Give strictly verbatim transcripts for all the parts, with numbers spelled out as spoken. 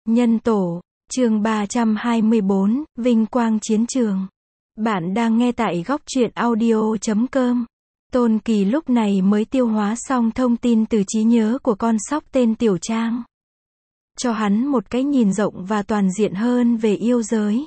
Nhân tổ, chương ba trăm hai mươi bốn, Vinh quang chiến trường. Bạn đang nghe tại góc truyện audio chấm com. Tôn Kỳ lúc này mới tiêu hóa xong thông tin từ trí nhớ của con sóc tên Tiểu Trang. Cho hắn một cái nhìn rộng và toàn diện hơn về yêu giới.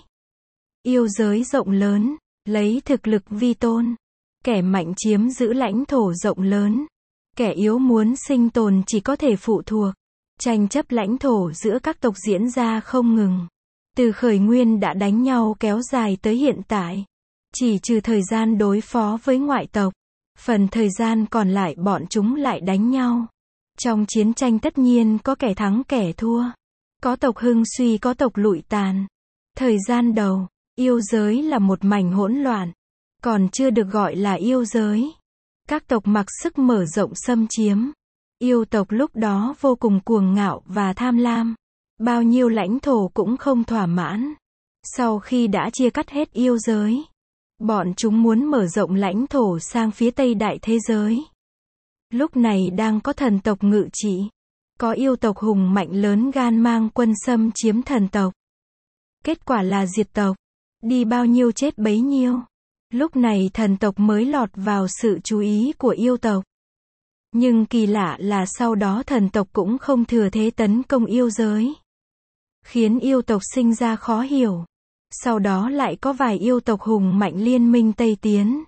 Yêu giới rộng lớn, lấy thực lực vi tôn. Kẻ mạnh chiếm giữ lãnh thổ rộng lớn. Kẻ yếu muốn sinh tồn chỉ có thể phụ thuộc. Tranh chấp lãnh thổ giữa các tộc diễn ra không ngừng. Từ khởi nguyên đã đánh nhau kéo dài tới hiện tại. Chỉ trừ thời gian đối phó với ngoại tộc. Phần thời gian còn lại bọn chúng lại đánh nhau. Trong chiến tranh tất nhiên có kẻ thắng kẻ thua. Có tộc hưng suy có tộc lụi tàn. Thời gian đầu, yêu giới là một mảnh hỗn loạn. Còn chưa được gọi là yêu giới. Các tộc mặc sức mở rộng xâm chiếm. Yêu tộc lúc đó vô cùng cuồng ngạo và tham lam. Bao nhiêu lãnh thổ cũng không thỏa mãn. Sau khi đã chia cắt hết yêu giới, bọn chúng muốn mở rộng lãnh thổ sang phía Tây đại thế giới. Lúc này đang có thần tộc ngự trị. Có yêu tộc hùng mạnh lớn gan mang quân xâm chiếm thần tộc. Kết quả là diệt tộc. Đi bao nhiêu chết bấy nhiêu. Lúc này thần tộc mới lọt vào sự chú ý của yêu tộc. Nhưng kỳ lạ là sau đó thần tộc cũng không thừa thế tấn công yêu giới. Khiến yêu tộc sinh ra khó hiểu. Sau đó lại có vài yêu tộc hùng mạnh liên minh Tây tiến.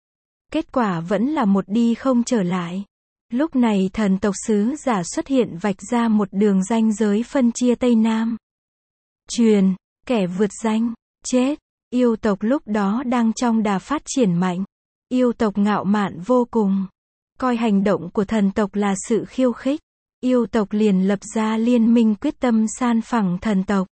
Kết quả vẫn là một đi không trở lại. Lúc này thần tộc sứ giả xuất hiện vạch ra một đường ranh giới phân chia Tây Nam. Truyền, kẻ vượt ranh, chết. Yêu tộc lúc đó đang trong đà phát triển mạnh. Yêu tộc ngạo mạn vô cùng. Coi hành động của thần tộc là sự khiêu khích. Yêu tộc liền lập ra liên minh quyết tâm san phẳng thần tộc.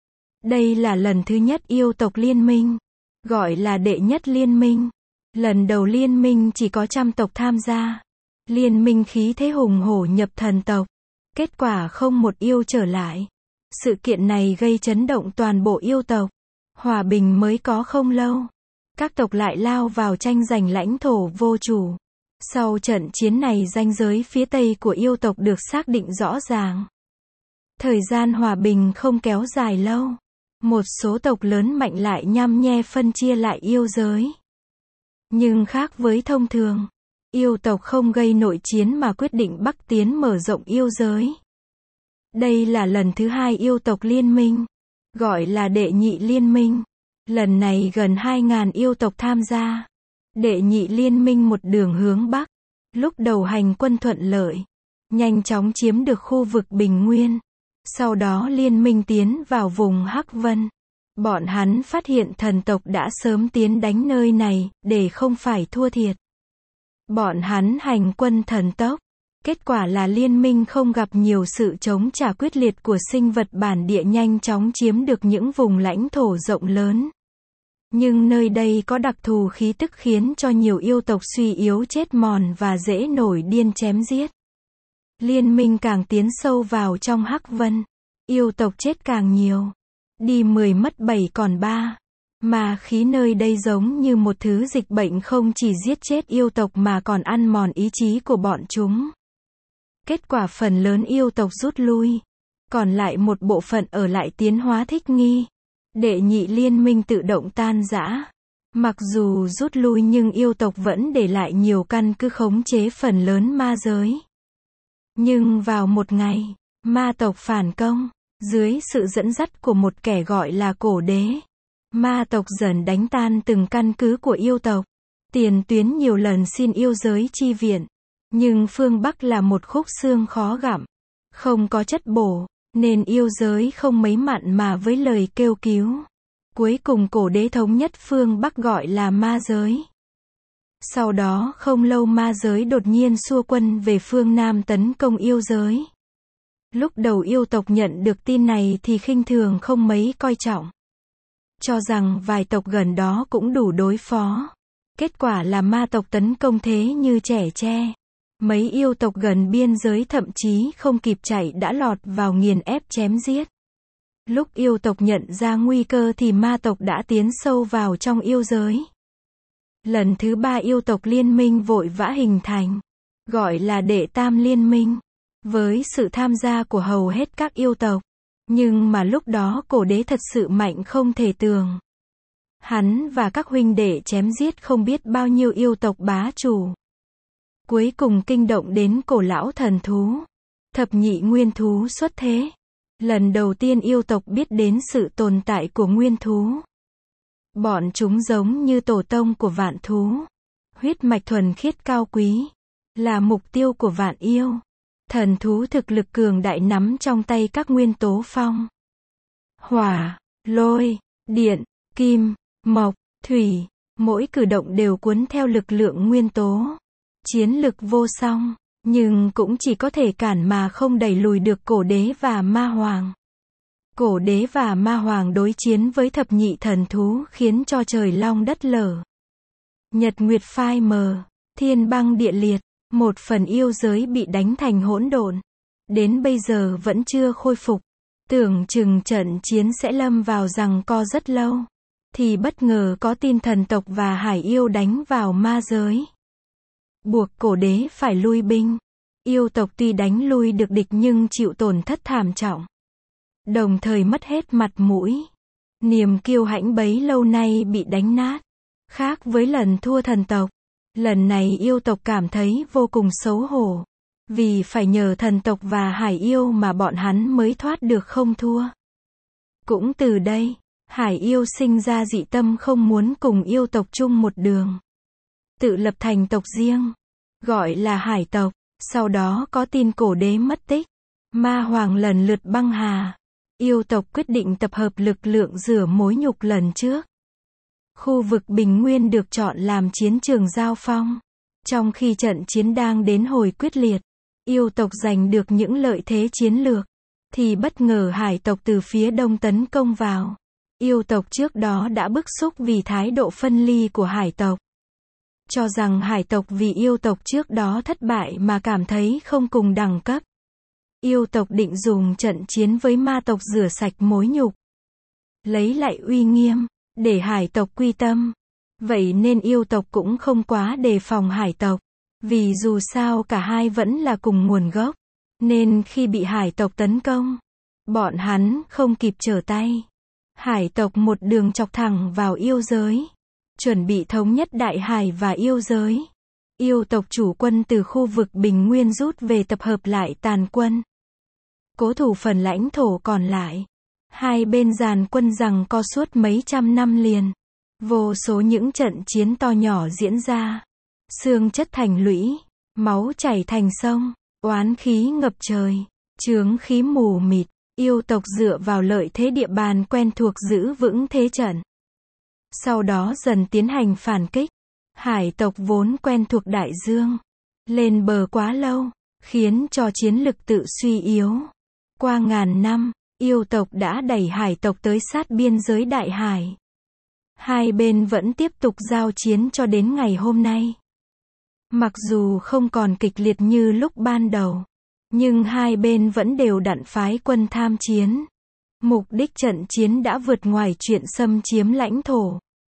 Đây là lần thứ nhất yêu tộc liên minh. Gọi là đệ nhất liên minh. Lần đầu liên minh chỉ có trăm tộc tham gia. Liên minh khí thế hùng hổ nhập thần tộc. Kết quả không một yêu trở lại. Sự kiện này gây chấn động toàn bộ yêu tộc. Hòa bình mới có không lâu. Các tộc lại lao vào tranh giành lãnh thổ vô chủ. Sau trận chiến này ranh giới phía Tây của yêu tộc được xác định rõ ràng. Thời gian hòa bình không kéo dài lâu. Một số tộc lớn mạnh lại nhăm nhe phân chia lại yêu giới. Nhưng khác với thông thường, yêu tộc không gây nội chiến mà quyết định bắc tiến mở rộng yêu giới. Đây là lần thứ hai yêu tộc liên minh, gọi là đệ nhị liên minh. Lần này gần hai nghìn yêu tộc tham gia. Đệ nhị liên minh một đường hướng Bắc. Lúc đầu hành quân thuận lợi. Nhanh chóng chiếm được khu vực Bình Nguyên. Sau đó liên minh tiến vào vùng Hắc Vân. Bọn hắn phát hiện thần tộc đã sớm tiến đánh nơi này, để không phải thua thiệt. Bọn hắn hành quân thần tốc. Kết quả là liên minh không gặp nhiều sự chống trả quyết liệt của sinh vật bản địa nhanh chóng chiếm được những vùng lãnh thổ rộng lớn. Nhưng nơi đây có đặc thù khí tức khiến cho nhiều yêu tộc suy yếu chết mòn và dễ nổi điên chém giết. Liên minh càng tiến sâu vào trong Hắc Vân. Yêu tộc chết càng nhiều. Đi mười mất bảy còn ba. Mà khí nơi đây giống như một thứ dịch bệnh không chỉ giết chết yêu tộc mà còn ăn mòn ý chí của bọn chúng. Kết quả phần lớn yêu tộc rút lui. Còn lại một bộ phận ở lại tiến hóa thích nghi. Đệ nhị liên minh tự động tan rã. Mặc dù rút lui nhưng yêu tộc vẫn để lại nhiều căn cứ khống chế phần lớn ma giới. Nhưng vào một ngày, ma tộc phản công, dưới sự dẫn dắt của một kẻ gọi là cổ đế. Ma tộc dần đánh tan từng căn cứ của yêu tộc. Tiền tuyến nhiều lần xin yêu giới chi viện. Nhưng phương Bắc là một khúc xương khó gặm. Không có chất bổ. Nên yêu giới không mấy mặn mà với lời kêu cứu. Cuối cùng cổ đế thống nhất phương Bắc gọi là ma giới. Sau đó không lâu ma giới đột nhiên xua quân về phương Nam tấn công yêu giới. Lúc đầu yêu tộc nhận được tin này thì khinh thường không mấy coi trọng. Cho rằng vài tộc gần đó cũng đủ đối phó. Kết quả là ma tộc tấn công thế như trẻ tre. Mấy yêu tộc gần biên giới thậm chí không kịp chạy đã lọt vào nghiền ép chém giết. Lúc yêu tộc nhận ra nguy cơ thì ma tộc đã tiến sâu vào trong yêu giới. Lần thứ ba yêu tộc liên minh vội vã hình thành. Gọi là đệ tam liên minh. Với sự tham gia của hầu hết các yêu tộc. Nhưng mà lúc đó cổ đế thật sự mạnh không thể tường. Hắn và các huynh đệ chém giết không biết bao nhiêu yêu tộc bá chủ. Cuối cùng kinh động đến cổ lão thần thú. Thập nhị nguyên thú xuất thế. Lần đầu tiên yêu tộc biết đến sự tồn tại của nguyên thú. Bọn chúng giống như tổ tông của vạn thú. Huyết mạch thuần khiết cao quý. Là mục tiêu của vạn yêu. Thần thú thực lực cường đại nắm trong tay các nguyên tố phong. Hỏa, lôi, điện, kim, mộc, thủy. Mỗi cử động đều cuốn theo lực lượng nguyên tố. Chiến lực vô song. Nhưng cũng chỉ có thể cản mà không đẩy lùi được cổ đế và ma hoàng. Cổ đế và ma hoàng đối chiến với thập nhị thần thú khiến cho trời long đất lở. Nhật nguyệt phai mờ, thiên băng địa liệt, một phần yêu giới bị đánh thành hỗn độn. Đến bây giờ vẫn chưa khôi phục. Tưởng chừng trận chiến sẽ lâm vào giằng co rất lâu. Thì bất ngờ có tin thần tộc và hải yêu đánh vào ma giới. Buộc cổ đế phải lui binh. Yêu tộc tuy đánh lui được địch nhưng chịu tổn thất thảm trọng. Đồng thời mất hết mặt mũi. Niềm kiêu hãnh bấy lâu nay bị đánh nát. Khác với lần thua thần tộc. Lần này yêu tộc cảm thấy vô cùng xấu hổ. Vì phải nhờ thần tộc và hải yêu mà bọn hắn mới thoát được không thua. Cũng từ đây, hải yêu sinh ra dị tâm không muốn cùng yêu tộc chung một đường. Tự lập thành tộc riêng. Gọi là hải tộc. Sau đó có tin cổ đế mất tích. Ma hoàng lần lượt băng hà. Yêu tộc quyết định tập hợp lực lượng rửa mối nhục lần trước. Khu vực Bình Nguyên được chọn làm chiến trường giao phong. Trong khi trận chiến đang đến hồi quyết liệt, yêu tộc giành được những lợi thế chiến lược, thì bất ngờ hải tộc từ phía đông tấn công vào. Yêu tộc trước đó đã bức xúc vì thái độ phân ly của hải tộc. Cho rằng hải tộc vì yêu tộc trước đó thất bại mà cảm thấy không cùng đẳng cấp. Yêu tộc định dùng trận chiến với ma tộc rửa sạch mối nhục. Lấy lại uy nghiêm, để hải tộc quy tâm. Vậy nên yêu tộc cũng không quá đề phòng hải tộc. Vì dù sao cả hai vẫn là cùng nguồn gốc. Nên khi bị hải tộc tấn công, bọn hắn không kịp trở tay. Hải tộc một đường chọc thẳng vào yêu giới. Chuẩn bị thống nhất đại hải và yêu giới. Yêu tộc chủ quân từ khu vực Bình Nguyên rút về tập hợp lại tàn quân. Cố thủ phần lãnh thổ còn lại. Hai bên dàn quân giằng co suốt mấy trăm năm liền. Vô số những trận chiến to nhỏ diễn ra. Xương chất thành lũy. Máu chảy thành sông. Oán khí ngập trời. Chướng khí mù mịt. Yêu tộc dựa vào lợi thế địa bàn quen thuộc giữ vững thế trận. Sau đó dần tiến hành phản kích. Hải tộc vốn quen thuộc đại dương. Lên bờ quá lâu. Khiến cho chiến lực tự suy yếu. Qua ngàn năm, yêu tộc đã đẩy hải tộc tới sát biên giới đại hải. Hai bên vẫn tiếp tục giao chiến cho đến ngày hôm nay. Mặc dù không còn kịch liệt như lúc ban đầu, nhưng hai bên vẫn đều đặn phái quân tham chiến. Mục đích trận chiến đã vượt ngoài chuyện xâm chiếm lãnh thổ.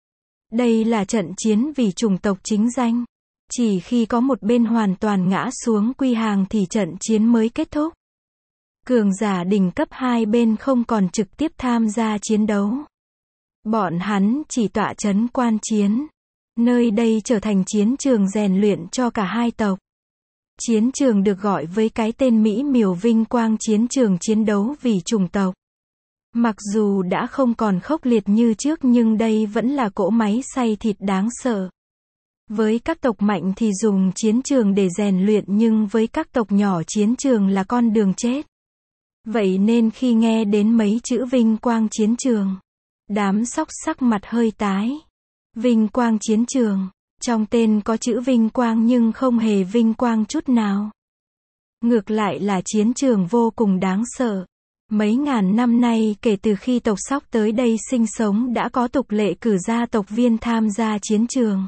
Đây là trận chiến vì chủng tộc chính danh. Chỉ khi có một bên hoàn toàn ngã xuống quy hàng thì trận chiến mới kết thúc. Cường giả đỉnh cấp hai bên không còn trực tiếp tham gia chiến đấu. Bọn hắn chỉ tọa chấn quan chiến. Nơi đây trở thành chiến trường rèn luyện cho cả hai tộc. Chiến trường được gọi với cái tên mỹ miều vinh quang chiến trường chiến đấu vì chủng tộc. Mặc dù đã không còn khốc liệt như trước nhưng đây vẫn là cỗ máy xay thịt đáng sợ. Với các tộc mạnh thì dùng chiến trường để rèn luyện nhưng với các tộc nhỏ chiến trường là con đường chết. Vậy nên khi nghe đến mấy chữ vinh quang chiến trường, đám sóc sắc mặt hơi tái. Vinh quang chiến trường, trong tên có chữ vinh quang nhưng không hề vinh quang chút nào. Ngược lại là chiến trường vô cùng đáng sợ. Mấy ngàn năm nay kể từ khi tộc Sóc tới đây sinh sống đã có tục lệ cử gia tộc viên tham gia chiến trường.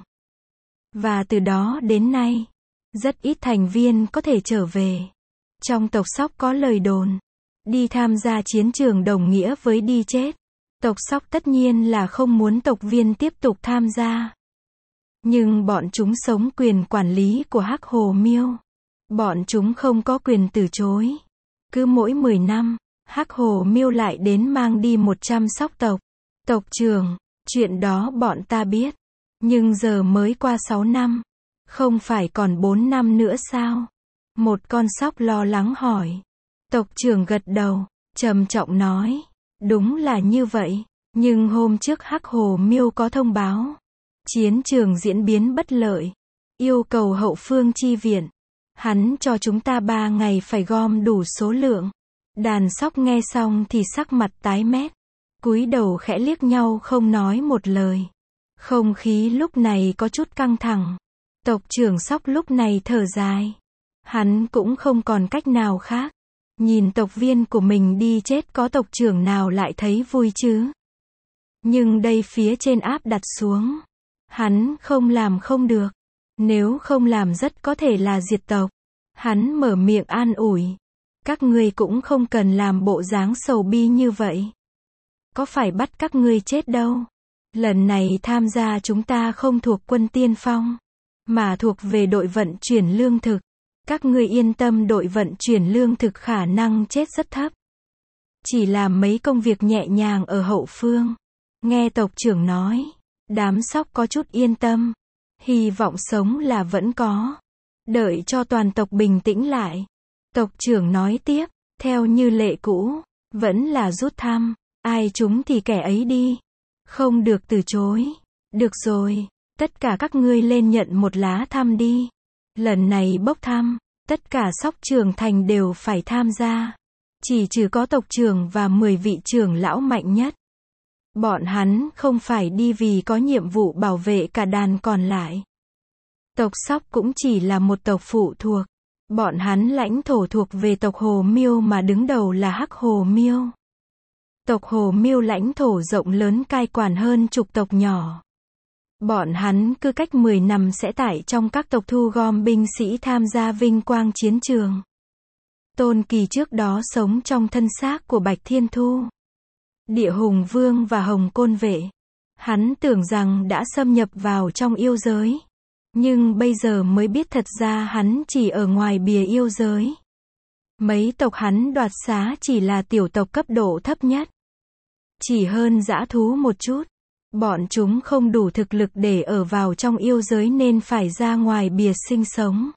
Và từ đó đến nay, rất ít thành viên có thể trở về. Trong tộc Sóc có lời đồn, đi tham gia chiến trường đồng nghĩa với đi chết. Tộc Sóc tất nhiên là không muốn tộc viên tiếp tục tham gia. Nhưng bọn chúng sống quyền quản lý của Hắc Hồ Miêu. Bọn chúng không có quyền từ chối. Cứ mỗi mười năm, Hắc Hồ Miêu lại đến mang đi một trăm sóc tộc. Tộc trưởng, chuyện đó bọn ta biết. Nhưng giờ mới qua sáu năm. Không phải còn bốn năm nữa sao? Một con sóc lo lắng hỏi. Tộc trưởng gật đầu, trầm trọng nói. Đúng là như vậy. Nhưng hôm trước Hắc Hồ Miêu có thông báo. Chiến trường diễn biến bất lợi. Yêu cầu hậu phương chi viện. Hắn cho chúng ta ba ngày phải gom đủ số lượng. Đàn sóc nghe xong thì sắc mặt tái mét. Cúi đầu khẽ liếc nhau không nói một lời. Không khí lúc này có chút căng thẳng. Tộc trưởng sóc lúc này thở dài. Hắn cũng không còn cách nào khác. Nhìn tộc viên của mình đi chết có tộc trưởng nào lại thấy vui chứ? Nhưng đây phía trên áp đặt xuống. Hắn không làm không được. Nếu không làm rất có thể là diệt tộc. Hắn mở miệng an ủi. Các ngươi cũng không cần làm bộ dáng sầu bi như vậy. Có phải bắt các ngươi chết đâu. Lần này tham gia chúng ta không thuộc quân tiên phong. Mà thuộc về đội vận chuyển lương thực. Các ngươi yên tâm, đội vận chuyển lương thực khả năng chết rất thấp. Chỉ làm mấy công việc nhẹ nhàng ở hậu phương. Nghe tộc trưởng nói. Đám sóc có chút yên tâm. Hy vọng sống là vẫn có. Đợi cho toàn tộc bình tĩnh lại. Tộc trưởng nói tiếp. Theo như lệ cũ. Vẫn là rút thăm. Ai trúng thì kẻ ấy đi. Không được từ chối. Được rồi. Tất cả các ngươi lên nhận một lá thăm đi. Lần này bốc thăm. Tất cả sóc trưởng thành đều phải tham gia. Chỉ trừ có tộc trưởng và mười vị trưởng lão mạnh nhất. Bọn hắn không phải đi vì có nhiệm vụ bảo vệ cả đàn còn lại. Tộc sóc cũng chỉ là một tộc phụ thuộc. Bọn hắn lãnh thổ thuộc về tộc Hồ Miêu mà đứng đầu là Hắc Hồ Miêu. Tộc Hồ Miêu lãnh thổ rộng lớn cai quản hơn chục tộc nhỏ. Bọn hắn cứ cách mười năm sẽ tải trong các tộc thu gom binh sĩ tham gia vinh quang chiến trường. Tôn Kỳ trước đó sống trong thân xác của Bạch Thiên Thu, Địa Hùng Vương và Hồng Côn Vệ. Hắn tưởng rằng đã xâm nhập vào trong yêu giới. Nhưng bây giờ mới biết thật ra hắn chỉ ở ngoài bìa yêu giới. Mấy tộc hắn đoạt xá chỉ là tiểu tộc cấp độ thấp nhất. Chỉ hơn dã thú một chút. Bọn chúng không đủ thực lực để ở vào trong yêu giới nên phải ra ngoài bìa sinh sống.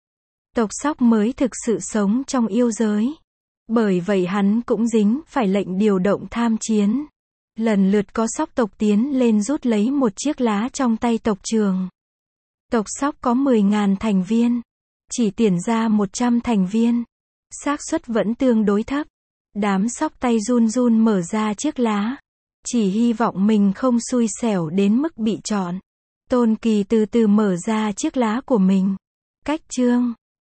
Tộc sóc mới thực sự sống trong yêu giới. Bởi vậy hắn cũng dính phải lệnh điều động tham chiến. Lần lượt có sóc tộc tiến lên rút lấy một chiếc lá trong tay tộc trưởng. Tộc sóc có mười nghìn thành viên. Chỉ tuyển ra một trăm thành viên. Xác suất vẫn tương đối thấp. Đám sóc tay run run mở ra chiếc lá. Chỉ hy vọng mình không xui xẻo đến mức bị chọn. Tôn Kỳ từ từ mở ra chiếc lá của mình. Cách chương